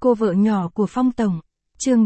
cô vợ nhỏ của Phong Tổng. Chương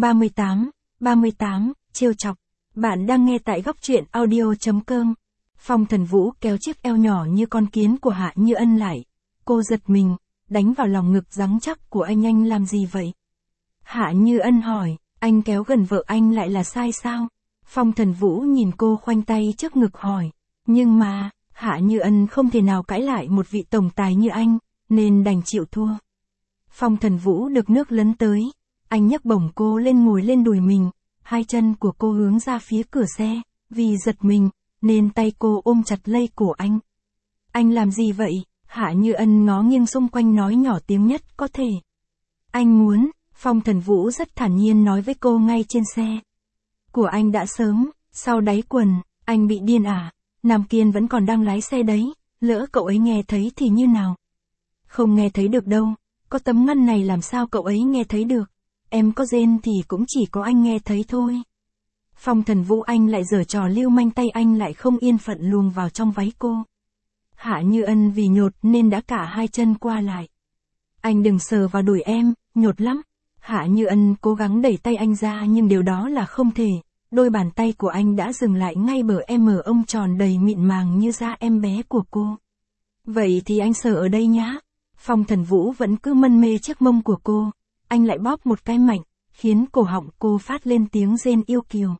38, trêu chọc. Bạn đang nghe tại góc truyện audio.com. Phong Thần Vũ kéo chiếc eo nhỏ như con kiến của Hạ Như Ân lại. Cô giật mình, đánh vào lòng ngực rắn chắc của anh làm gì vậy? Hạ Như Ân hỏi, anh kéo gần vợ anh lại là sai sao? Phong Thần Vũ nhìn cô khoanh tay trước ngực hỏi. Nhưng mà, Hạ Như Ân không thể nào cãi lại một vị tổng tài như anh, nên đành chịu thua. Phong Thần Vũ được nước lấn tới, anh nhấc bổng cô lên ngồi lên đùi mình, hai chân của cô hướng ra phía cửa xe, vì giật mình, nên tay cô ôm chặt lấy cổ anh. Anh làm gì vậy? Hạ Như Ân ngó nghiêng xung quanh nói nhỏ tiếng nhất có thể. Anh muốn, Phong Thần Vũ rất thản nhiên nói với cô ngay trên xe. Của anh đã sớm, sau đáy quần, anh bị điên à? Nam Kiên vẫn còn đang lái xe đấy, lỡ cậu ấy nghe thấy thì như nào? Không nghe thấy được đâu, có tấm ngăn này làm sao cậu ấy nghe thấy được? Em có rên thì cũng chỉ có anh nghe thấy thôi. Phong Thần Vũ anh lại giở trò lưu manh, tay anh lại không yên phận luồn vào trong váy cô. Hạ Như Ân vì nhột nên đã cả hai chân qua lại. Anh đừng sờ vào đùi em, nhột lắm. Hạ Như Ân cố gắng đẩy tay anh ra nhưng điều đó là không thể. Đôi bàn tay của anh đã dừng lại ngay bờ ông tròn đầy mịn màng như da em bé của cô. Vậy thì anh sờ ở đây nhá. Phong Thần Vũ vẫn cứ mân mê chiếc mông của cô. Anh lại bóp một cái mạnh, khiến cổ họng cô phát lên tiếng rên yêu kiều.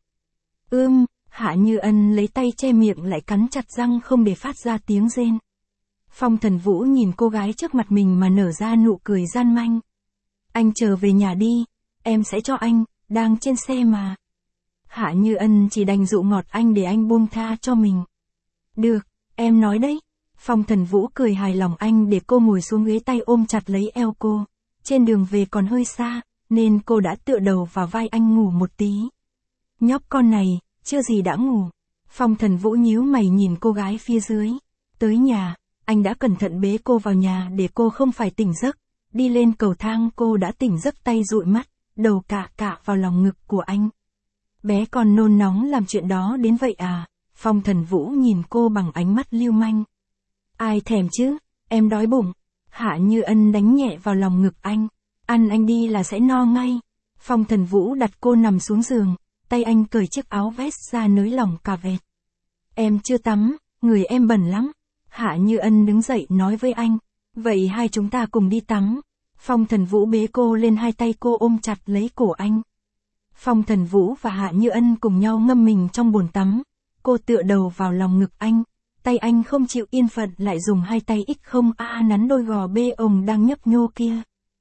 Hạ Như Ân lấy tay che miệng lại cắn chặt răng không để phát ra tiếng rên. Phong Thần Vũ nhìn cô gái trước mặt mình mà nở ra nụ cười gian manh. Anh trở về nhà đi, em sẽ cho anh, đang trên xe mà. Hạ Như Ân chỉ đành dụ ngọt anh để anh buông tha cho mình. Được, em nói đấy. Phong Thần Vũ cười hài lòng anh để cô ngồi xuống ghế, tay ôm chặt lấy eo cô. Trên đường về còn hơi xa, nên cô đã tựa đầu vào vai anh ngủ một tí. Nhóc con này, chưa gì đã ngủ. Phong Thần Vũ nhíu mày nhìn cô gái phía dưới. Tới nhà, anh đã cẩn thận bế cô vào nhà để cô không phải tỉnh giấc. Đi lên cầu thang cô đã tỉnh giấc, tay dụi mắt, đầu cạ vào lòng ngực của anh. Bé con nôn nóng làm chuyện đó đến vậy à? Phong Thần Vũ nhìn cô bằng ánh mắt lưu manh. Ai thèm chứ, em đói bụng. Hạ Như Ân đánh nhẹ vào lòng ngực anh. Ăn anh đi là sẽ no ngay. Phong Thần Vũ đặt cô nằm xuống giường, tay anh cởi chiếc áo vest ra nới lỏng cà vẹt. Em chưa tắm, người em bẩn lắm. Hạ Như Ân đứng dậy nói với anh. Vậy hai chúng ta cùng đi tắm. Phong Thần Vũ bế cô lên, hai tay cô ôm chặt lấy cổ anh. Phong Thần Vũ và Hạ Như Ân cùng nhau ngâm mình trong bồn tắm. Cô tựa đầu vào lòng ngực anh. Tay anh không chịu yên phận lại dùng hai tay nắn đôi gò bê ồng đang nhấp nhô kia.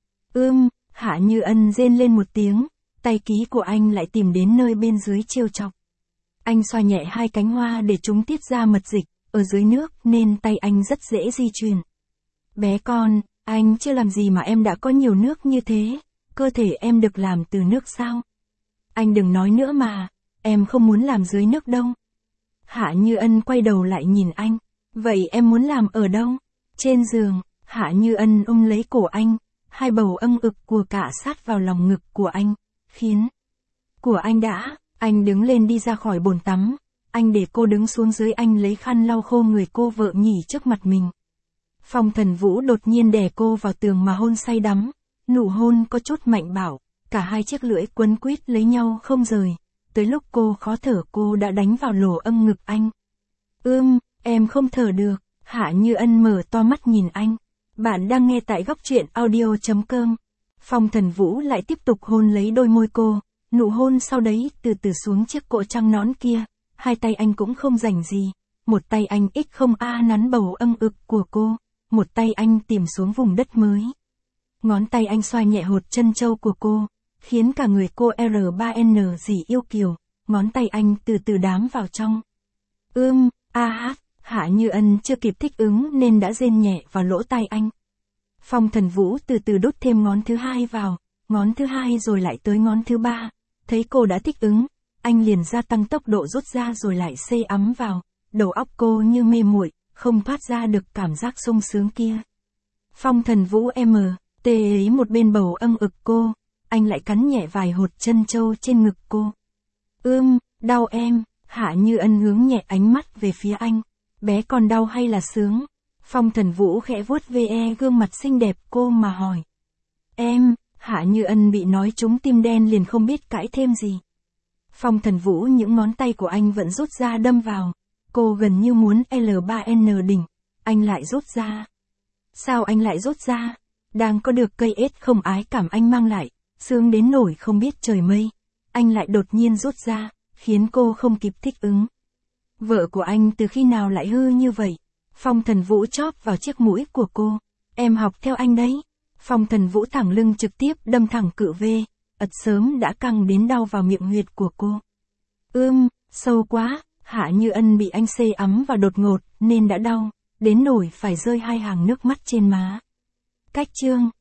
Hạ Như Ân rên lên một tiếng. Tay ký của anh lại tìm đến nơi bên dưới trêu chọc. Anh xoa nhẹ hai cánh hoa để chúng tiết ra mật dịch. Ở dưới nước nên tay anh rất dễ di chuyển. Bé con, anh chưa làm gì mà em đã có nhiều nước như thế. Cơ thể em được làm từ nước sao? Anh đừng nói nữa mà, em không muốn làm dưới nước đâu. Hạ Như Ân quay đầu lại nhìn anh. Vậy em muốn làm ở đâu? Trên giường. Hạ Như Ân ôm lấy cổ anh. Hai bầu âm ực của cả sát vào lòng ngực của anh. Khiến của anh đã. Anh đứng lên đi ra khỏi bồn tắm. Anh để cô đứng xuống dưới, anh lấy khăn lau khô người cô vợ nhỉ trước mặt mình. Phong Thần Vũ đột nhiên đè cô vào tường mà hôn say đắm. Nụ hôn có chút mạnh bạo. Cả hai chiếc lưỡi quấn quýt lấy nhau không rời. Tới lúc cô khó thở cô đã đánh vào lỗ âm ngực anh. Em không thở được. Hạ Như Ân mở to mắt nhìn anh. Bạn đang nghe tại góc truyện audio.com. Phong Thần Vũ lại tiếp tục hôn lấy đôi môi cô. Nụ hôn sau đấy từ từ xuống chiếc cổ trắng nõn kia. Hai tay anh cũng không rảnh gì. Một tay anh nắn bầu âm ực của cô. Một tay anh tìm xuống vùng đất mới. Ngón tay anh xoa nhẹ hột chân châu của cô. Khiến cả người cô R3N dì yêu kiều. Ngón tay anh từ từ đám vào trong. Hạ Như Ân chưa kịp thích ứng nên đã rên nhẹ vào lỗ tai anh. Phong Thần Vũ từ từ đút thêm ngón thứ hai vào. Ngón thứ hai rồi lại tới ngón thứ ba. Thấy cô đã thích ứng. Anh liền gia tăng tốc độ rút ra rồi lại xây ấm vào. Đầu óc cô như mê muội, không thoát ra được cảm giác sung sướng kia. Phong Thần Vũ tê ấy một bên bầu âm ực cô. Anh lại cắn nhẹ vài hột chân châu trên ngực cô. Đau em. Hạ Như Ân hướng nhẹ ánh mắt về phía anh. Bé còn đau hay là sướng? Phong Thần Vũ khẽ vuốt ve gương mặt xinh đẹp cô mà hỏi. Em, Hạ Như Ân bị nói trúng tim đen liền không biết cãi thêm gì. Phong Thần Vũ những ngón tay của anh vẫn rút ra đâm vào. Cô gần như muốn L3N đỉnh. Anh lại rút ra. Sao anh lại rút ra? Đang có được cây ết không ái cảm anh mang lại, sướng đến nổi không biết trời mây. Anh lại đột nhiên rút ra, khiến cô không kịp thích ứng. Vợ của anh từ khi nào lại hư như vậy? Phong Thần Vũ chóp vào chiếc mũi của cô. Em học theo anh đấy. Phong Thần Vũ thẳng lưng trực tiếp đâm thẳng cự V, ật sớm đã căng đến đau vào miệng huyệt của cô. Sâu quá, Hạ Như Ân bị anh xê ấm vào đột ngột, nên đã đau, đến nổi phải rơi 2 hàng nước mắt trên má. Cách chương